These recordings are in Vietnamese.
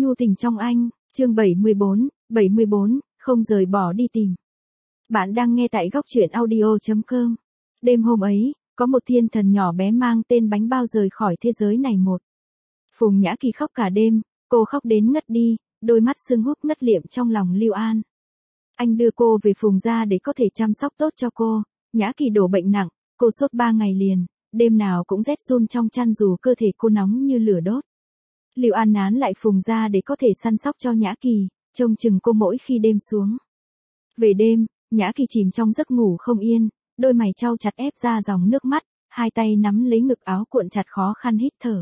nhu tình trong anh, chương 74, không rời bỏ đi tìm. Bạn đang nghe tại góc truyện audio.com. Đêm hôm ấy, có một thiên thần nhỏ bé mang tên Bánh Bao rời khỏi thế giới này một. Phùng Nhã Kỳ khóc cả đêm, cô khóc đến ngất đi, đôi mắt sưng húp ngất liệm trong lòng Lưu An. Anh đưa cô về Phùng gia để có thể chăm sóc tốt cho cô. Nhã Kỳ đổ bệnh nặng, cô sốt 3 ngày liền, đêm nào cũng rét run trong chăn dù cơ thể cô nóng như lửa đốt. Lưu An nán lại Phùng gia để có thể săn sóc cho Nhã Kỳ, trông chừng cô mỗi khi đêm xuống. Về đêm, Nhã Kỳ chìm trong giấc ngủ không yên, đôi mày chau chặt ép ra dòng nước mắt, hai tay nắm lấy ngực áo cuộn chặt khó khăn hít thở.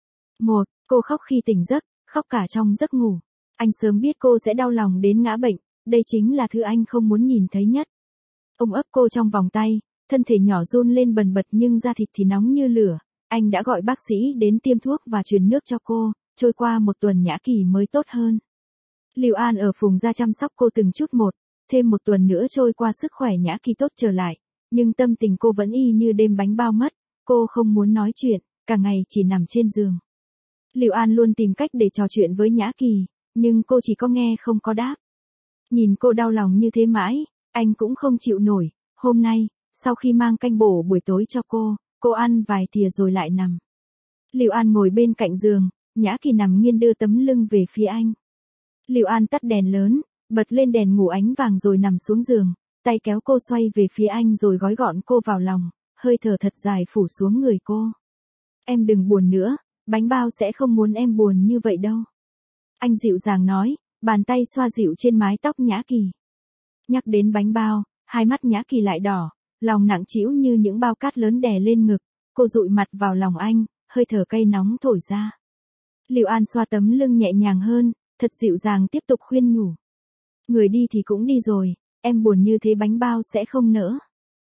Cô khóc khi tỉnh giấc, khóc cả trong giấc ngủ. Anh sớm biết cô sẽ đau lòng đến ngã bệnh, đây chính là thứ anh không muốn nhìn thấy nhất. Ông ấp cô trong vòng tay, thân thể nhỏ run lên bần bật nhưng da thịt thì nóng như lửa. Anh đã gọi bác sĩ đến tiêm thuốc và truyền nước cho cô, trôi qua một tuần Nhã Kỳ mới tốt hơn. Lưu An ở Phùng gia chăm sóc cô từng chút một, thêm một tuần nữa trôi qua sức khỏe Nhã Kỳ tốt trở lại, nhưng tâm tình cô vẫn y như đêm Bánh Bao mất, cô không muốn nói chuyện, cả ngày chỉ nằm trên giường. Lưu An luôn tìm cách để trò chuyện với Nhã Kỳ, nhưng cô chỉ có nghe không có đáp. Nhìn cô đau lòng như thế mãi, anh cũng không chịu nổi. Hôm nay, sau khi mang canh bổ buổi tối cho cô ăn vài thìa rồi lại nằm. Lưu An ngồi bên cạnh giường, Nhã Kỳ nằm nghiêng đưa tấm lưng về phía anh. Lưu An tắt đèn lớn, bật lên đèn ngủ ánh vàng rồi nằm xuống giường, tay kéo cô xoay về phía anh rồi gói gọn cô vào lòng, hơi thở thật dài phủ xuống người cô. Em đừng buồn nữa, Bánh Bao sẽ không muốn em buồn như vậy đâu. Anh dịu dàng nói, bàn tay xoa dịu trên mái tóc Nhã Kỳ. Nhắc đến Bánh Bao, hai mắt Nhã Kỳ lại đỏ, lòng nặng trĩu như những bao cát lớn đè lên ngực, cô dụi mặt vào lòng anh, hơi thở cay nóng thổi ra. Lưu An xoa tấm lưng nhẹ nhàng hơn, thật dịu dàng tiếp tục khuyên nhủ. Người đi thì cũng đi rồi, em buồn như thế Bánh Bao sẽ không nỡ.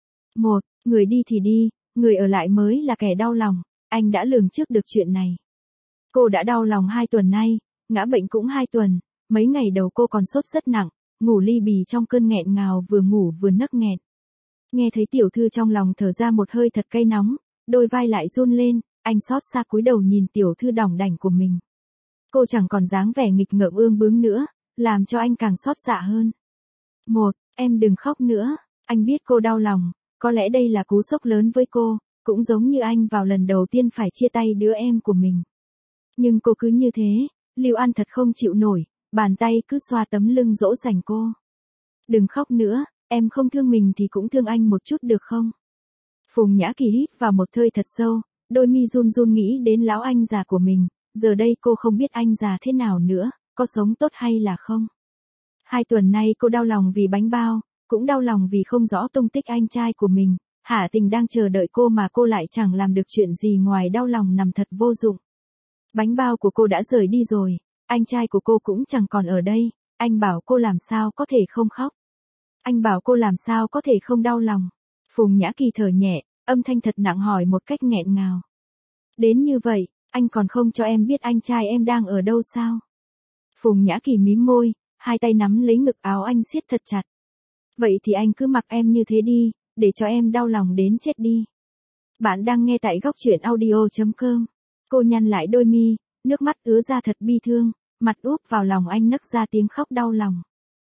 Người đi thì đi, người ở lại mới là kẻ đau lòng, anh đã lường trước được chuyện này. Cô đã đau lòng 2 tuần nay, ngã bệnh cũng 2 tuần, mấy ngày đầu cô còn sốt rất nặng, ngủ li bì trong cơn nghẹn ngào vừa ngủ vừa nấc nghẹn. Nghe thấy tiểu thư trong lòng thở ra một hơi thật cay nóng, đôi vai lại run lên, anh xót xa cúi đầu nhìn tiểu thư đỏng đảnh của mình. Cô chẳng còn dáng vẻ nghịch ngợm ương bướng nữa, làm cho anh càng xót dạ hơn. Em đừng khóc nữa, anh biết cô đau lòng, có lẽ đây là cú sốc lớn với cô, cũng giống như anh vào lần đầu tiên phải chia tay đứa em của mình. Nhưng cô cứ như thế, Lưu An thật không chịu nổi, bàn tay cứ xoa tấm lưng dỗ dành cô. Đừng khóc nữa, em không thương mình thì cũng thương anh một chút được không? Phùng Nhã Kỳ hít vào một hơi thật sâu, đôi mi run run nghĩ đến lão anh già của mình, giờ đây cô không biết anh già thế nào nữa, có sống tốt hay là không. 2 tuần nay cô đau lòng vì Bánh Bao, cũng đau lòng vì không rõ tung tích anh trai của mình, Hạ Tình đang chờ đợi cô mà cô lại chẳng làm được chuyện gì ngoài đau lòng nằm thật vô dụng. Bánh Bao của cô đã rời đi rồi, anh trai của cô cũng chẳng còn ở đây, anh bảo cô làm sao có thể không khóc. Anh bảo cô làm sao có thể không đau lòng. Phùng Nhã Kỳ thở nhẹ, âm thanh thật nặng hỏi một cách nghẹn ngào. Đến như vậy, anh còn không cho em biết anh trai em đang ở đâu sao? Phùng Nhã Kỳ mím môi, hai tay nắm lấy ngực áo anh siết thật chặt. Vậy thì anh cứ mặc em như thế đi, để cho em đau lòng đến chết đi. Bạn đang nghe tại góc truyện audio.com. Cô nhăn lại đôi mi, nước mắt ứa ra thật bi thương, mặt úp vào lòng anh nấc ra tiếng khóc đau lòng.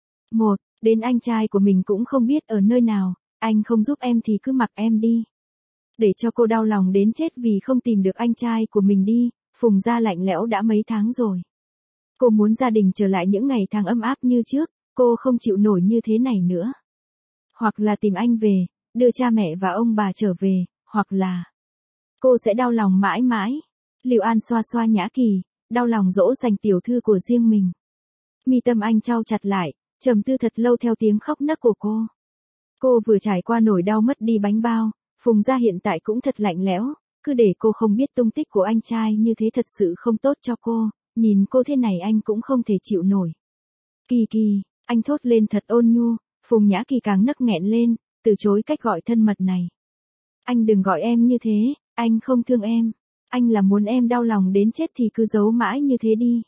Đến anh trai của mình cũng không biết ở nơi nào, anh không giúp em thì cứ mặc em đi. Để cho cô đau lòng đến chết vì không tìm được anh trai của mình đi, Phùng gia lạnh lẽo đã mấy tháng rồi. Cô muốn gia đình trở lại những ngày tháng ấm áp như trước, cô không chịu nổi như thế này nữa. Hoặc là tìm anh về, đưa cha mẹ và ông bà trở về, hoặc là cô sẽ đau lòng mãi mãi. Lưu An xoa xoa Nhã Kỳ, đau lòng dỗ dành tiểu thư của riêng mình. Mi tâm anh chau chặt lại, trầm tư thật lâu theo tiếng khóc nấc của cô. Cô vừa trải qua nỗi đau mất đi Bánh Bao, Phùng gia hiện tại cũng thật lạnh lẽo, cứ để cô không biết tung tích của anh trai như thế thật sự không tốt cho cô, nhìn cô thế này anh cũng không thể chịu nổi. Kỳ, anh thốt lên thật ôn nhu, Phùng Nhã Kỳ càng nấc nghẹn lên, từ chối cách gọi thân mật này. Anh đừng gọi em như thế, anh không thương em, anh là muốn em đau lòng đến chết thì cứ giấu mãi như thế đi.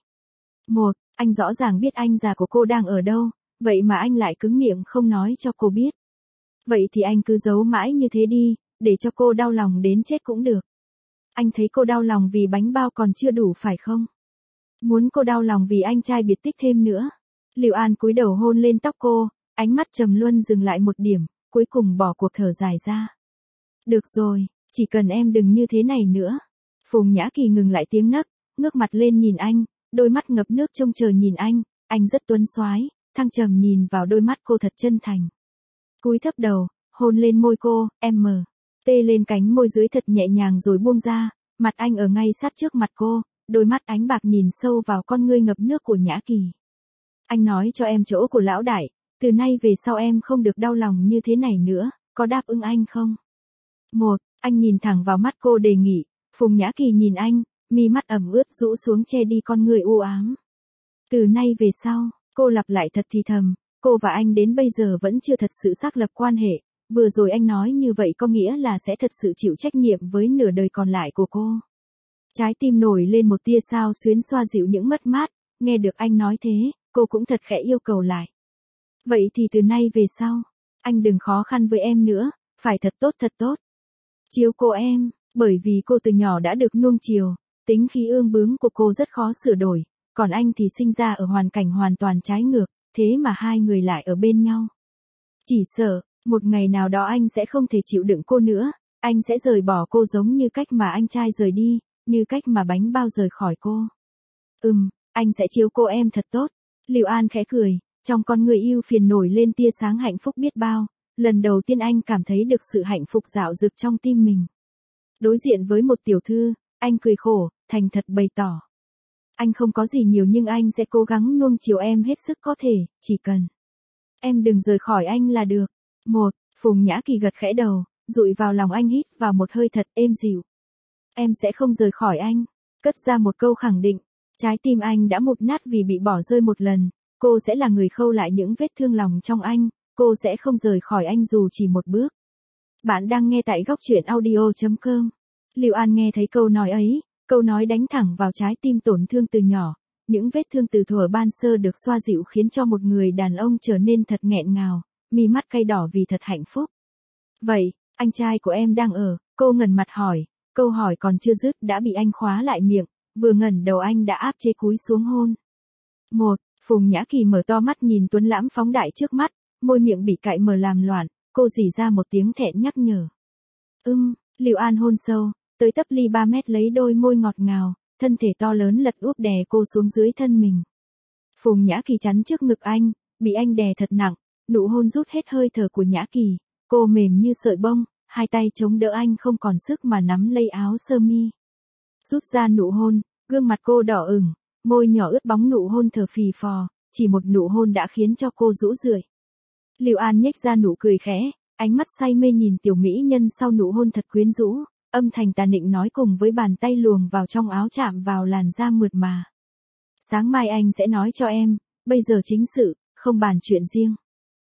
Anh rõ ràng biết anh già của cô đang ở đâu, vậy mà anh lại cứng miệng không nói cho cô biết. Vậy thì anh cứ giấu mãi như thế đi, để cho cô đau lòng đến chết cũng được. Anh thấy cô đau lòng vì Bánh Bao còn chưa đủ phải không? Muốn cô đau lòng vì anh trai biệt tích thêm nữa. Liệu An cúi đầu hôn lên tóc cô, ánh mắt trầm luân dừng lại một điểm, cuối cùng bỏ cuộc thở dài ra. Được rồi, chỉ cần em đừng như thế này nữa. Phùng Nhã Kỳ ngừng lại tiếng nấc, ngước mặt lên nhìn anh, đôi mắt ngập nước trông chờ nhìn anh rất tuấn soái, thăng trầm nhìn vào đôi mắt cô thật chân thành. Cúi thấp đầu, hôn lên môi cô, em mở, tê lên cánh môi dưới thật nhẹ nhàng rồi buông ra, mặt anh ở ngay sát trước mặt cô, đôi mắt ánh bạc nhìn sâu vào con ngươi ngập nước của Nhã Kỳ. Anh nói cho em chỗ của lão đại, từ nay về sau em không được đau lòng như thế này nữa, có đáp ứng anh không? Anh nhìn thẳng vào mắt cô đề nghị, Phùng Nhã Kỳ nhìn anh, mi mắt ẩm ướt rũ xuống che đi con người u ám. Từ nay về sau, cô lặp lại thật thì thầm, cô và anh đến bây giờ vẫn chưa thật sự xác lập quan hệ, vừa rồi anh nói như vậy có nghĩa là sẽ thật sự chịu trách nhiệm với nửa đời còn lại của cô. Trái tim nổi lên một tia sao xuyến xoa dịu những mất mát, nghe được anh nói thế, cô cũng thật khẽ yêu cầu lại. Vậy thì từ nay về sau, anh đừng khó khăn với em nữa, phải thật tốt. Chiếu cô em, bởi vì cô từ nhỏ đã được nuông chiều, tính khí ương bướng của cô rất khó sửa đổi, còn anh thì sinh ra ở hoàn cảnh hoàn toàn trái ngược, thế mà hai người lại ở bên nhau. Chỉ sợ, một ngày nào đó anh sẽ không thể chịu đựng cô nữa, anh sẽ rời bỏ cô giống như cách mà anh trai rời đi, như cách mà bánh bao rời khỏi cô. Anh sẽ chiếu cô em thật tốt. Liệu An khẽ cười, trong con người yêu phiền nổi lên tia sáng hạnh phúc biết bao, lần đầu tiên anh cảm thấy được sự hạnh phúc dạo dực trong tim mình. Đối diện với một tiểu thư, anh cười khổ, thành thật bày tỏ. Anh không có gì nhiều nhưng anh sẽ cố gắng nuông chiều em hết sức có thể, chỉ cần em đừng rời khỏi anh là được. Phùng Nhã Kỳ gật khẽ đầu, dụi vào lòng anh hít vào một hơi thật êm dịu. Em sẽ không rời khỏi anh, cất ra một câu khẳng định. Trái tim anh đã mục nát vì bị bỏ rơi một lần, cô sẽ là người khâu lại những vết thương lòng trong anh, cô sẽ không rời khỏi anh dù chỉ một bước. Bạn đang nghe tại góc truyện audio.com. Liệu An nghe thấy câu nói ấy, câu nói đánh thẳng vào trái tim tổn thương từ nhỏ, những vết thương từ thuở ban sơ được xoa dịu khiến cho một người đàn ông trở nên thật nghẹn ngào, mi mắt cay đỏ vì thật hạnh phúc. Vậy, anh trai của em đang ở, cô ngẩng mặt hỏi, câu hỏi còn chưa dứt đã bị anh khóa lại miệng, vừa ngẩng đầu anh đã áp chế cúi xuống hôn. Phùng Nhã Kỳ mở to mắt nhìn tuấn lãng phóng đại trước mắt, môi miệng bị cạy mở làm loạn, cô rỉ ra một tiếng thẹn nhắc nhở. Liệu An hôn sâu, tới tấp ly 3 mét lấy đôi môi ngọt ngào, thân thể to lớn lật úp đè cô xuống dưới thân mình. Phùng Nhã Kỳ chắn trước ngực anh, bị anh đè thật nặng, nụ hôn rút hết hơi thở của Nhã Kỳ, cô mềm như sợi bông, hai tay chống đỡ anh không còn sức mà nắm lấy áo sơ mi. Rút ra nụ hôn, gương mặt cô đỏ ửng, môi nhỏ ướt bóng nụ hôn thở phì phò, chỉ một nụ hôn đã khiến cho cô rũ rượi. Liệu An nhếch ra nụ cười khẽ, ánh mắt say mê nhìn tiểu mỹ nhân sau nụ hôn thật quyến rũ, âm thanh tà nịnh nói cùng với bàn tay luồn vào trong áo chạm vào làn da mượt mà. Sáng mai anh sẽ nói cho em, bây giờ chính sự, không bàn chuyện riêng.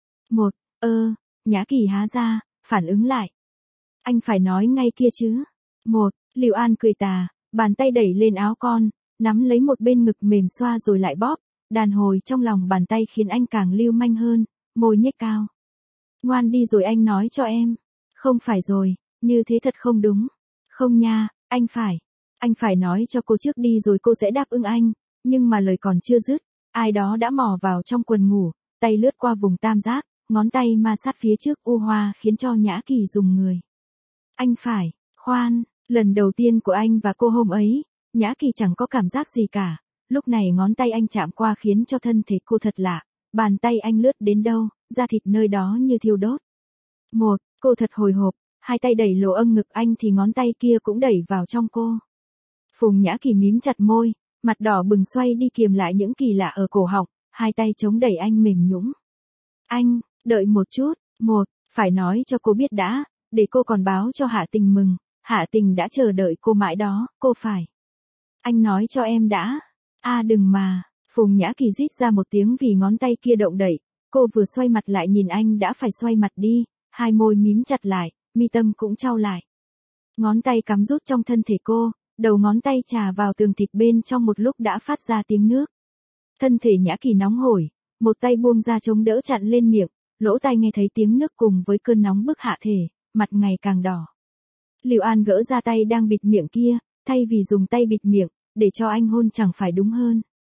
Nhã Kỳ há ra, phản ứng lại. Anh phải nói ngay kia chứ. Liệu An cười tà, bàn tay đẩy lên áo con, nắm lấy một bên ngực mềm xoa rồi lại bóp, đàn hồi trong lòng bàn tay khiến anh càng lưu manh hơn, môi nhếch cao. Ngoan đi rồi anh nói cho em. Không phải rồi, như thế thật không đúng. Không nha, anh phải nói cho cô trước đi rồi cô sẽ đáp ứng anh, nhưng mà lời còn chưa dứt, ai đó đã mò vào trong quần ngủ, tay lướt qua vùng tam giác, ngón tay ma sát phía trước u hoa khiến cho Nhã Kỳ rùng người. Khoan, lần đầu tiên của anh và cô hôm ấy, Nhã Kỳ chẳng có cảm giác gì cả, lúc này ngón tay anh chạm qua khiến cho thân thể cô thật lạ, bàn tay anh lướt đến đâu, da thịt nơi đó như thiêu đốt. Cô thật hồi hộp, hai tay đẩy lỗ âm ngực anh thì ngón tay kia cũng đẩy vào trong cô. Phùng Nhã Kỳ mím chặt môi, mặt đỏ bừng xoay đi kiềm lại những kỳ lạ ở cổ họng, hai tay chống đẩy anh mềm nhũn. Anh, đợi một chút, phải nói cho cô biết đã, để cô còn báo cho Hạ Tình mừng, Hạ Tình đã chờ đợi cô mãi đó, cô phải. Anh nói cho em đã. Đừng mà, Phùng Nhã Kỳ rít ra một tiếng vì ngón tay kia động đẩy, cô vừa xoay mặt lại nhìn anh đã phải xoay mặt đi, hai môi mím chặt lại, mi tâm cũng chau lại. Ngón tay cắm rút trong thân thể cô, đầu ngón tay chà vào tường thịt bên trong một lúc đã phát ra tiếng nước. Thân thể Nhã Kỳ nóng hổi, một tay buông ra chống đỡ chặn lên miệng, lỗ tai nghe thấy tiếng nước cùng với cơn nóng bức hạ thể, mặt ngày càng đỏ. Liệu An gỡ ra tay đang bịt miệng kia, thay vì dùng tay bịt miệng, để cho anh hôn chẳng phải đúng hơn.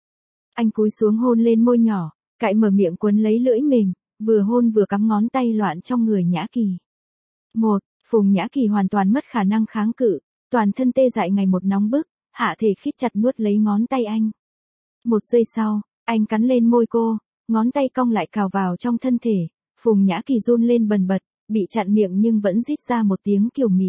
Anh cúi xuống hôn lên môi nhỏ, cạy mở miệng quấn lấy lưỡi mềm, vừa hôn vừa cắm ngón tay loạn trong người Nhã Kỳ. Phùng Nhã Kỳ hoàn toàn mất khả năng kháng cự, toàn thân tê dại ngày một nóng bức, hạ thể khít chặt nuốt lấy ngón tay anh. Một giây sau, anh cắn lên môi cô, ngón tay cong lại cào vào trong thân thể, Phùng Nhã Kỳ run lên bần bật, bị chặn miệng nhưng vẫn rít ra một tiếng kiều mị.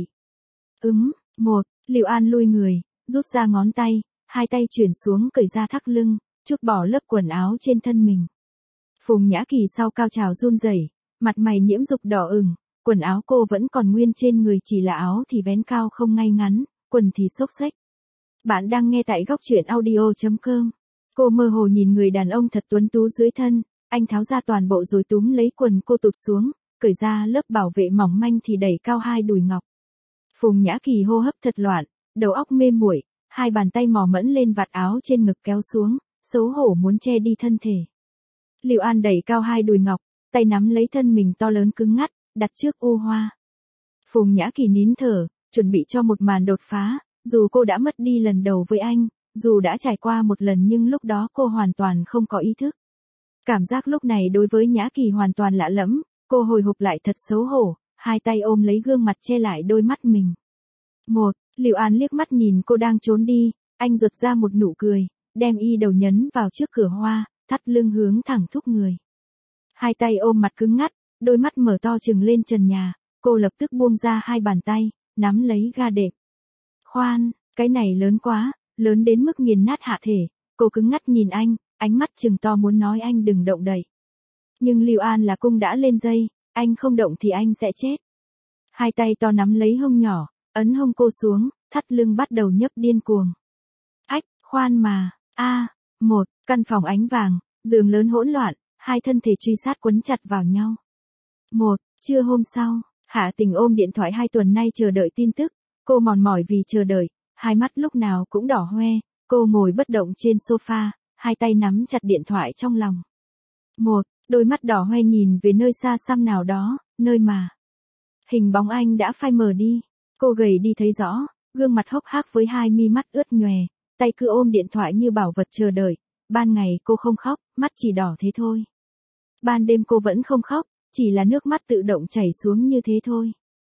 Liệu An lui người, rút ra ngón tay, hai tay chuyển xuống cởi ra thắt lưng, trút bỏ lớp quần áo trên thân mình. Phùng Nhã Kỳ sau cao trào run rẩy, mặt mày nhiễm dục đỏ ửng, quần áo cô vẫn còn nguyên trên người, chỉ là áo thì vén cao không ngay ngắn, quần thì xốc xếch. Bạn đang nghe tại góc truyện audio.com. Cô mơ hồ nhìn người đàn ông thật tuấn tú dưới thân, anh tháo ra toàn bộ rồi túm lấy quần cô tụt xuống, cởi ra lớp bảo vệ mỏng manh thì đẩy cao hai đùi ngọc. Phùng Nhã Kỳ hô hấp thật loạn, đầu óc mê muội, hai bàn tay mò mẫm lên vạt áo trên ngực kéo xuống, xấu hổ muốn che đi thân thể. Liệu An đẩy cao hai đùi ngọc, tay nắm lấy thân mình to lớn cứng ngắt, đặt trước ô hoa. Phùng Nhã Kỳ nín thở, chuẩn bị cho một màn đột phá, dù cô đã mất đi lần đầu với anh, dù đã trải qua một lần nhưng lúc đó cô hoàn toàn không có ý thức. Cảm giác lúc này đối với Nhã Kỳ hoàn toàn lạ lẫm, cô hồi hộp lại thật xấu hổ, hai tay ôm lấy gương mặt che lại đôi mắt mình. Liệu An liếc mắt nhìn cô đang trốn đi, anh giật ra một nụ cười, đem y đầu nhấn vào trước cửa hoa, thắt lưng hướng thẳng thúc người. Hai tay ôm mặt cứng ngắt, đôi mắt mở to trừng lên trần nhà, cô lập tức buông ra hai bàn tay, nắm lấy ga đệm. Khoan, cái này lớn quá, lớn đến mức nghiền nát hạ thể, cô cứng ngắt nhìn anh, ánh mắt trừng to muốn nói anh đừng động đậy. Nhưng Lưu An là cung đã lên dây, anh không động thì anh sẽ chết. Hai tay to nắm lấy hông nhỏ, ấn hông cô xuống, thắt lưng bắt đầu nhấp điên cuồng. Khoan mà, căn phòng ánh vàng, giường lớn hỗn loạn, hai thân thể truy sát quấn chặt vào nhau. Trưa hôm sau, Hạ Tình ôm điện thoại 2 tuần nay chờ đợi tin tức, cô mòn mỏi vì chờ đợi, hai mắt lúc nào cũng đỏ hoe, cô ngồi bất động trên sofa, hai tay nắm chặt điện thoại trong lòng. Đôi mắt đỏ hoe nhìn về nơi xa xăm nào đó, nơi mà hình bóng anh đã phai mờ đi. Cô gầy đi thấy rõ, gương mặt hốc hác với hai mi mắt ướt nhòe, tay cứ ôm điện thoại như bảo vật chờ đợi. Ban ngày cô không khóc, mắt chỉ đỏ thế thôi. Ban đêm cô vẫn không khóc, chỉ là nước mắt tự động chảy xuống như thế thôi.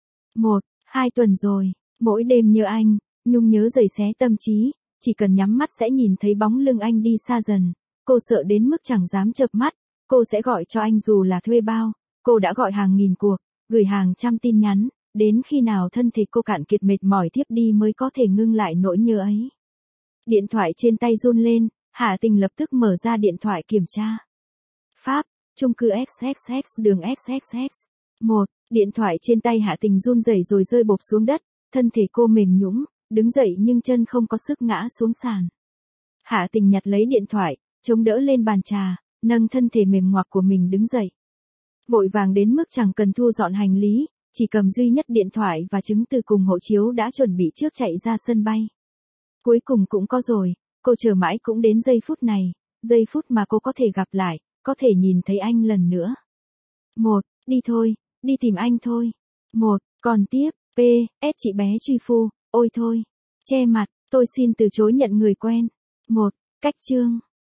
2 tuần rồi, mỗi đêm nhớ anh, nhung nhớ giày xé tâm trí, chỉ cần nhắm mắt sẽ nhìn thấy bóng lưng anh đi xa dần. Cô sợ đến mức chẳng dám chợp mắt, cô sẽ gọi cho anh dù là thuê bao, cô đã gọi hàng nghìn cuộc, gửi hàng trăm tin nhắn, đến khi nào thân thể cô cạn kiệt mệt mỏi thiếp đi mới có thể ngưng lại nỗi nhớ ấy. Điện thoại trên tay run lên, Hạ Tình lập tức mở ra điện thoại kiểm tra. Pháp, chung cư XXX đường XXX. Điện thoại trên tay Hạ Tình run rẩy rồi rơi bộp xuống đất, thân thể cô mềm nhũn, đứng dậy nhưng chân không có sức ngã xuống sàn. Hạ Tình nhặt lấy điện thoại, chống đỡ lên bàn trà, nâng thân thể mềm ngoạc của mình đứng dậy. Vội vàng đến mức chẳng cần thu dọn hành lý, chỉ cầm duy nhất điện thoại và chứng từ cùng hộ chiếu đã chuẩn bị trước chạy ra sân bay. Cuối cùng cũng có rồi, cô chờ mãi cũng đến giây phút này, giây phút mà cô có thể gặp lại, có thể nhìn thấy anh lần nữa. Đi thôi, đi tìm anh thôi. Còn tiếp, P.S. chị bé truy phu, ôi thôi, che mặt, tôi xin từ chối nhận người quen. Cách chương.